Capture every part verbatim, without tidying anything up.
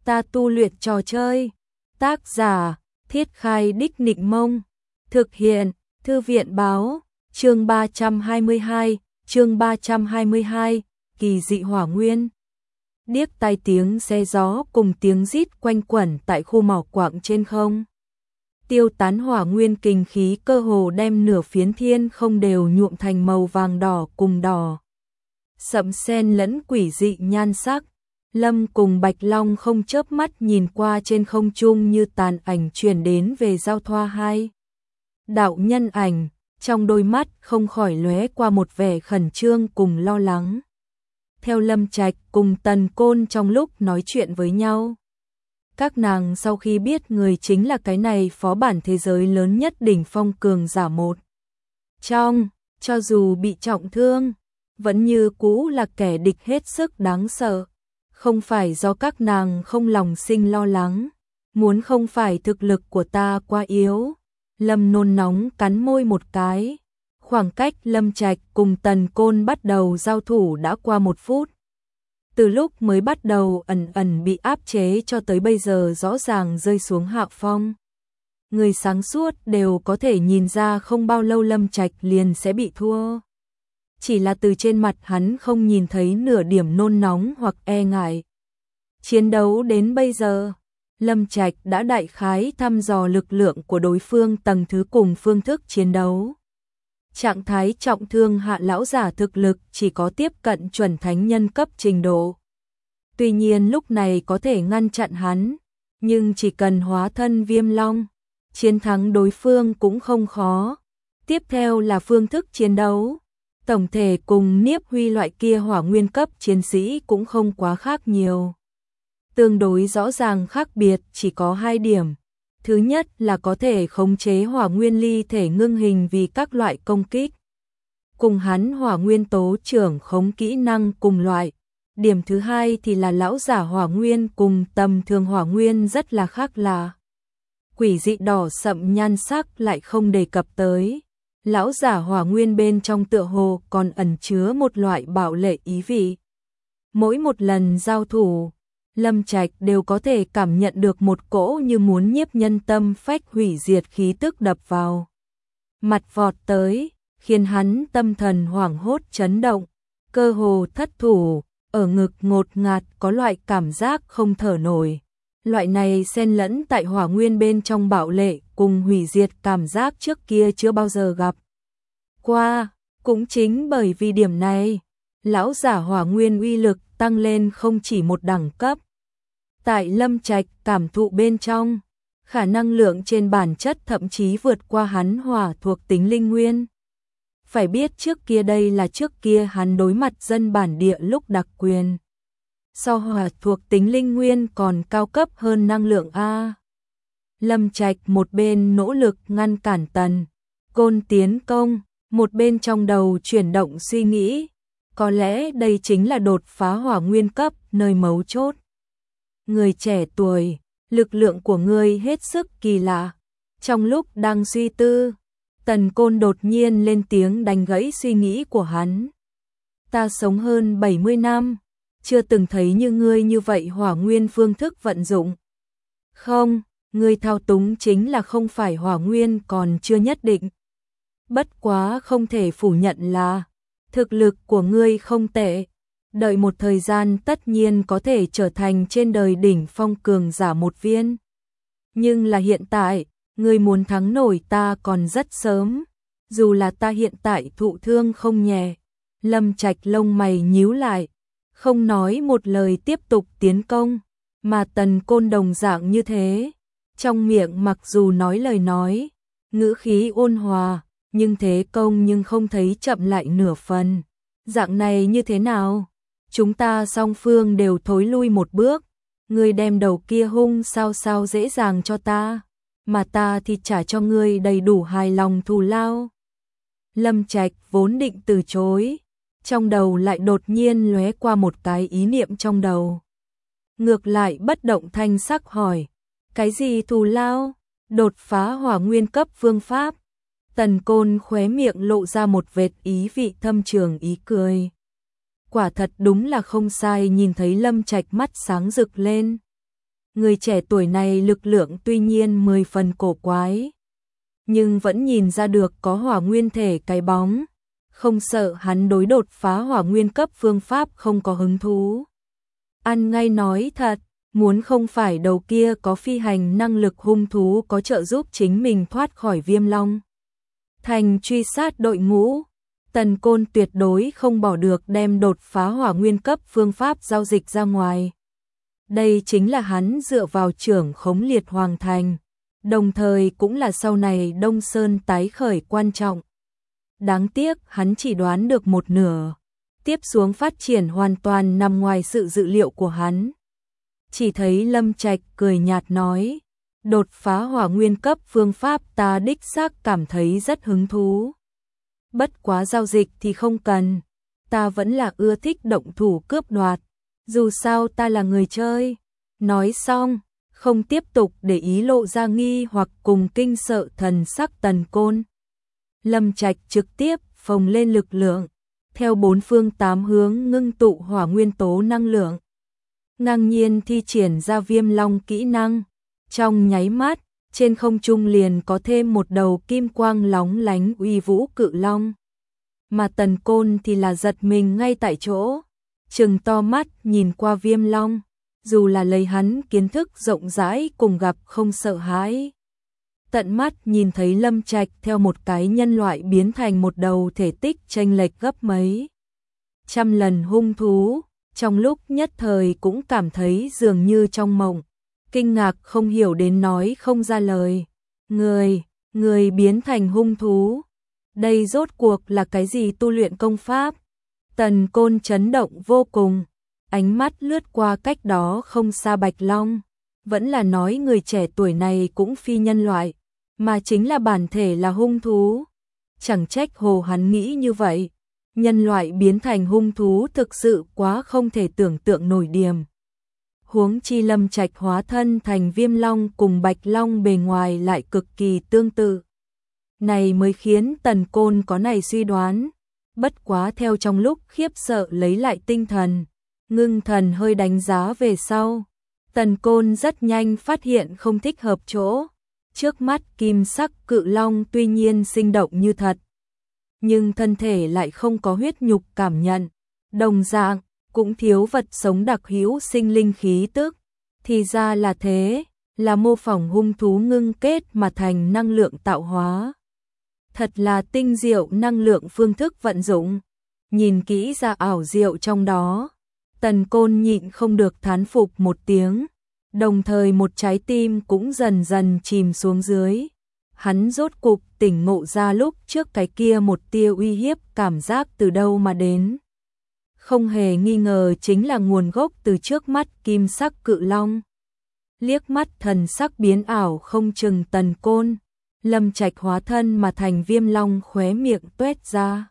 Ta tu luyện trò chơi. Tác giả, Thiết Khai Đích Nịnh Mông. Thực hiện, Thư viện Báo. Chương ba trăm hai mươi hai, chương ba trăm hai mươi hai, kỳ dị hỏa nguyên. Điếc tai tiếng xe gió cùng tiếng rít quanh quẩn tại khu mỏ quặng trên không. Tiêu tán hỏa nguyên kinh khí cơ hồ đem nửa phiến thiên không đều nhuộm thành màu vàng đỏ cùng đỏ. Sậm sen lẫn quỷ dị nhan sắc. Lâm cùng Bạch Long không chớp mắt nhìn qua trên không trung như tàn ảnh truyền đến về giao thoa hai đạo nhân ảnh, trong đôi mắt không khỏi lóe qua một vẻ khẩn trương cùng lo lắng. Theo Lâm Trạch cùng Tần Côn trong lúc nói chuyện với nhau, các nàng sau khi biết người chính là cái này phó bản thế giới lớn nhất đỉnh phong cường giả một trong, cho dù bị trọng thương, vẫn như cũ là kẻ địch hết sức đáng sợ. Không phải do các nàng không lòng sinh lo lắng, muốn không phải thực lực của ta quá yếu. Lâm nôn nóng cắn môi một cái. Khoảng cách Lâm Trạch cùng Tần Côn bắt đầu giao thủ đã qua một phút. Từ lúc mới bắt đầu ẩn ẩn bị áp chế cho tới bây giờ rõ ràng rơi xuống hạ phong. Người sáng suốt đều có thể nhìn ra không bao lâu Lâm Trạch liền sẽ bị thua. Chỉ là từ trên mặt hắn không nhìn thấy nửa điểm nôn nóng hoặc e ngại. Chiến đấu đến bây giờ, Lâm Trạch đã đại khái thăm dò lực lượng của đối phương tầng thứ cùng phương thức chiến đấu. Trạng thái trọng thương hạ lão giả thực lực chỉ có tiếp cận chuẩn thánh nhân cấp trình độ. Tuy nhiên lúc này có thể ngăn chặn hắn, nhưng chỉ cần hóa thân viêm long, chiến thắng đối phương cũng không khó. Tiếp theo là phương thức chiến đấu. Tổng thể cùng Niếp Huy loại kia hỏa nguyên cấp chiến sĩ cũng không quá khác nhiều. Tương đối rõ ràng khác biệt chỉ có hai điểm. Thứ nhất là có thể khống chế hỏa nguyên ly thể ngưng hình vì các loại công kích. Cùng hắn hỏa nguyên tố trưởng khống kỹ năng cùng loại. Điểm thứ hai thì là lão giả hỏa nguyên cùng tầm thường hỏa nguyên rất là khác lạ. Quỷ dị đỏ sậm nhan sắc lại không đề cập tới. Lão giả hỏa nguyên bên trong tựa hồ còn ẩn chứa một loại bạo lệ ý vị. Mỗi một lần giao thủ, Lâm Trạch đều có thể cảm nhận được một cỗ như muốn nhiếp nhân tâm phách hủy diệt khí tức đập vào. Mặt vọt tới, khiến hắn tâm thần hoảng hốt chấn động, cơ hồ thất thủ, ở ngực ngột ngạt có loại cảm giác không thở nổi. Loại này xen lẫn tại hỏa nguyên bên trong bạo lệ cùng hủy diệt cảm giác trước kia chưa bao giờ gặp qua. Cũng chính bởi vì điểm này, lão giả hỏa nguyên uy lực tăng lên không chỉ một đẳng cấp. Tại Lâm Trạch cảm thụ bên trong, khả năng lượng trên bản chất thậm chí vượt qua hắn hỏa thuộc tính linh nguyên. Phải biết trước kia đây là trước kia hắn đối mặt dân bản địa lúc đặc quyền. So hỏa thuộc tính linh nguyên còn cao cấp hơn năng lượng A. Lâm Trạch một bên nỗ lực ngăn cản Tần Côn tiến công, một bên trong đầu chuyển động suy nghĩ. Có lẽ đây chính là đột phá hỏa nguyên cấp nơi mấu chốt. Người trẻ tuổi, lực lượng của ngươi hết sức kỳ lạ. Trong lúc đang suy tư, Tần Côn đột nhiên lên tiếng đánh gãy suy nghĩ của hắn. Ta sống hơn bảy mươi năm, chưa từng thấy như ngươi như vậy hỏa nguyên phương thức vận dụng. Không, ngươi thao túng chính là không phải hỏa nguyên còn chưa nhất định. Bất quá không thể phủ nhận là thực lực của ngươi không tệ. Đợi một thời gian tất nhiên có thể trở thành trên đời đỉnh phong cường giả một viên. Nhưng là hiện tại, ngươi muốn thắng nổi ta còn rất sớm. Dù là ta hiện tại thụ thương không nhẹ. Lâm Trạch lông mày nhíu lại, không nói một lời tiếp tục tiến công. Mà Tần Côn đồng dạng như thế. Trong miệng mặc dù nói lời nói, ngữ khí ôn hòa, nhưng thế công nhưng không thấy chậm lại nửa phần. Dạng này như thế nào? Chúng ta song phương đều thối lui một bước. Ngươi đem đầu kia hung sao sao dễ dàng cho ta, mà ta thì trả cho ngươi đầy đủ hài lòng thù lao. Lâm Trạch vốn định từ chối, trong đầu lại đột nhiên lóe qua một cái ý niệm trong đầu. Ngược lại bất động thanh sắc hỏi, cái gì thù lao? Đột phá hỏa nguyên cấp phương pháp. Tần Côn khóe miệng lộ ra một vệt ý vị thâm trường ý cười. Quả thật đúng là không sai, nhìn thấy Lâm Trạch mắt sáng rực lên. Người trẻ tuổi này lực lượng tuy nhiên mười phần cổ quái, nhưng vẫn nhìn ra được có hỏa nguyên thể cái bóng, không sợ hắn đối đột phá hỏa nguyên cấp phương pháp không có hứng thú. Ăn ngay nói thật, muốn không phải đầu kia có phi hành năng lực hung thú có trợ giúp chính mình thoát khỏi Viêm Long Thành truy sát đội ngũ, Tần Côn tuyệt đối không bỏ được đem đột phá hỏa nguyên cấp phương pháp giao dịch ra ngoài. Đây chính là hắn dựa vào trưởng khống liệt hoàng thành, đồng thời cũng là sau này Đông Sơn tái khởi quan trọng. Đáng tiếc hắn chỉ đoán được một nửa, tiếp xuống phát triển hoàn toàn nằm ngoài sự dự liệu của hắn. Chỉ thấy Lâm Trạch cười nhạt nói, đột phá hỏa nguyên cấp phương pháp ta đích xác cảm thấy rất hứng thú. Bất quá giao dịch thì không cần, ta vẫn là ưa thích động thủ cướp đoạt, dù sao ta là người chơi. Nói xong, không tiếp tục để ý lộ ra nghi hoặc cùng kinh sợ thần sắc Tần Côn. Lâm Trạch trực tiếp phồng lên lực lượng, theo bốn phương tám hướng ngưng tụ hỏa nguyên tố năng lượng. Ngang nhiên thi triển ra Viêm Long kỹ năng, trong nháy mắt, trên không trung liền có thêm một đầu kim quang lóng lánh uy vũ cự long. Mà Tần Côn thì là giật mình ngay tại chỗ, trừng to mắt nhìn qua Viêm Long, dù là lấy hắn kiến thức rộng rãi cùng gặp không sợ hãi. Tận mắt nhìn thấy Lâm Trạch theo một cái nhân loại biến thành một đầu thể tích chênh lệch gấp mấy trăm lần hung thú, trong lúc nhất thời cũng cảm thấy dường như trong mộng, kinh ngạc không hiểu đến nói không ra lời. Người, người biến thành hung thú, đây rốt cuộc là cái gì tu luyện công pháp? Tần Côn chấn động vô cùng, ánh mắt lướt qua cách đó không xa Bạch Long, vẫn là nói người trẻ tuổi này cũng phi nhân loại, mà chính là bản thể là hung thú. Chẳng trách hồ hắn nghĩ như vậy, nhân loại biến thành hung thú thực sự quá không thể tưởng tượng nổi điểm. Huống chi Lâm Trạch hóa thân thành Viêm Long cùng Bạch Long bề ngoài lại cực kỳ tương tự. Này mới khiến Tần Côn có này suy đoán, bất quá theo trong lúc khiếp sợ lấy lại tinh thần, ngưng thần hơi đánh giá về sau. Tần Côn rất nhanh phát hiện không thích hợp chỗ, trước mắt kim sắc cự long tuy nhiên sinh động như thật, nhưng thân thể lại không có huyết nhục cảm nhận, đồng dạng cũng thiếu vật sống đặc hữu sinh linh khí tức. Thì ra là thế, là mô phỏng hung thú ngưng kết mà thành năng lượng tạo hóa. Thật là tinh diệu năng lượng phương thức vận dụng, nhìn kỹ ra ảo diệu trong đó. Tần Côn nhịn không được thán phục một tiếng, đồng thời một trái tim cũng dần dần chìm xuống dưới. Hắn rốt cục tỉnh ngộ ra lúc trước cái kia một tia uy hiếp cảm giác từ đâu mà đến. Không hề nghi ngờ chính là nguồn gốc từ trước mắt kim sắc cự long. Liếc mắt thần sắc biến ảo không chừng Tần Côn, Lâm Trạch hóa thân mà thành Viêm Long khóe miệng tuét ra,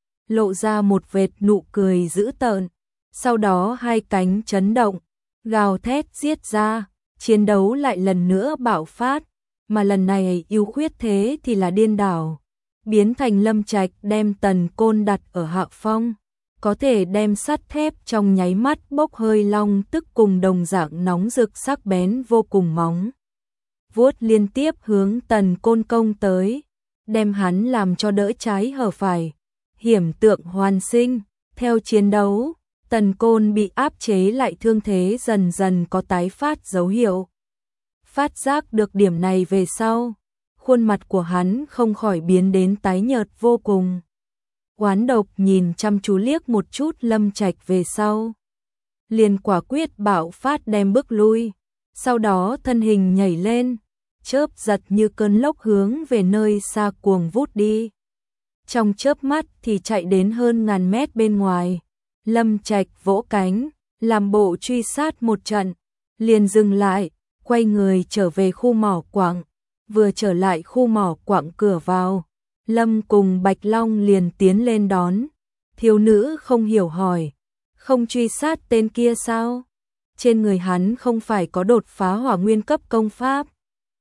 lộ ra một vệt nụ cười dữ tợn, sau đó hai cánh chấn động, gào thét giết ra, chiến đấu lại lần nữa bạo phát, mà lần này ưu khuyết thế thì là điên đảo, biến thành Lâm Trạch đem Tần Côn đặt ở hạ phong, có thể đem sắt thép trong nháy mắt bốc hơi long tức cùng đồng dạng nóng rực sắc bén vô cùng móng vuốt liên tiếp hướng Tần Côn công tới, đem hắn làm cho đỡ trái hở phải, hiểm tượng hoàn sinh. Theo chiến đấu, Tần Côn bị áp chế lại thương thế dần dần có tái phát dấu hiệu. Phát giác được điểm này về sau, khuôn mặt của hắn không khỏi biến đến tái nhợt vô cùng. Oán độc nhìn chăm chú liếc một chút Lâm Trạch về sau, liền quả quyết bạo phát đem bước lui, sau đó thân hình nhảy lên, chớp giật như cơn lốc hướng về nơi xa cuồng vút đi. Trong chớp mắt thì chạy đến hơn ngàn mét bên ngoài, Lâm Trạch vỗ cánh, làm bộ truy sát một trận, liền dừng lại, quay người trở về khu mỏ quặng. Vừa trở lại khu mỏ quặng cửa vào, Lâm cùng Bạch Long liền tiến lên đón. Thiếu nữ không hiểu hỏi, không truy sát tên kia sao? Trên người hắn không phải có đột phá hỏa nguyên cấp công pháp.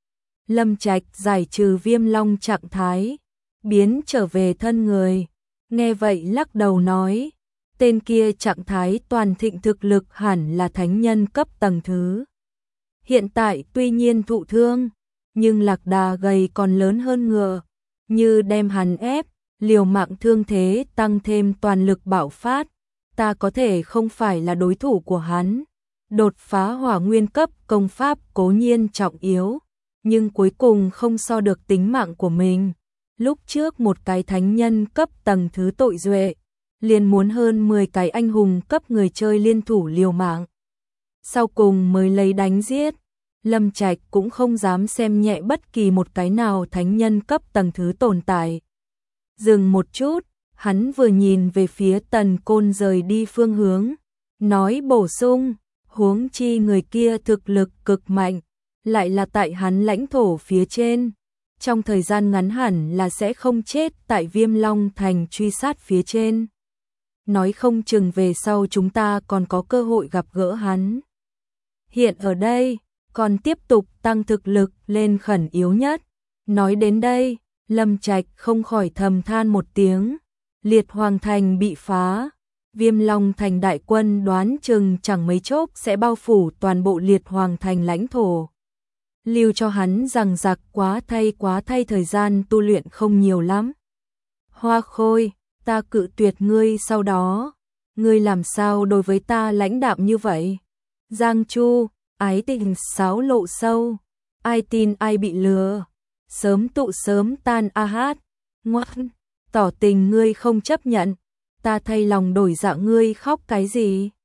Lâm Trạch giải trừ Viêm Long trạng thái, biến trở về thân người. Nghe vậy lắc đầu nói, tên kia trạng thái toàn thịnh thực lực hẳn là thánh nhân cấp tầng thứ. Hiện tại tuy nhiên thụ thương, nhưng lạc đà gầy còn lớn hơn ngựa, như đem hắn ép, liều mạng thương thế tăng thêm toàn lực bạo phát, ta có thể không phải là đối thủ của hắn. Đột phá hỏa nguyên cấp công pháp cố nhiên trọng yếu, nhưng cuối cùng không so được tính mạng của mình. Lúc trước một cái thánh nhân cấp tầng thứ tội duệ, liền muốn hơn mười cái anh hùng cấp người chơi liên thủ liều mạng. Sau cùng mới lấy đánh giết, Lâm Trạch cũng không dám xem nhẹ bất kỳ một cái nào thánh nhân cấp tầng thứ tồn tại. Dừng một chút, hắn vừa nhìn về phía Tần Côn rời đi phương hướng, nói bổ sung, huống chi người kia thực lực cực mạnh, lại là tại hắn lãnh thổ phía trên. Trong thời gian ngắn hẳn là sẽ không chết tại Viêm Long Thành truy sát phía trên. Nói không chừng về sau chúng ta còn có cơ hội gặp gỡ hắn. Hiện ở đây, còn tiếp tục tăng thực lực lên khẩn yếu nhất. Nói đến đây, Lâm Trạch không khỏi thầm than một tiếng. Liệt Hoàng Thành bị phá, Viêm Long Thành đại quân đoán chừng chẳng mấy chốc sẽ bao phủ toàn bộ Liệt Hoàng Thành lãnh thổ. Lưu cho hắn rằng giặc quá thay quá thay thời gian tu luyện không nhiều lắm. Hoa Khôi, ta cự tuyệt ngươi sau đó, ngươi làm sao đối với ta lãnh đạm như vậy? Giang Chu, ái tình sáo lộ sâu, ai tin ai bị lừa, sớm tụ sớm tan a hát, ngoan, tỏ tình ngươi không chấp nhận, ta thay lòng đổi dạ ngươi khóc cái gì?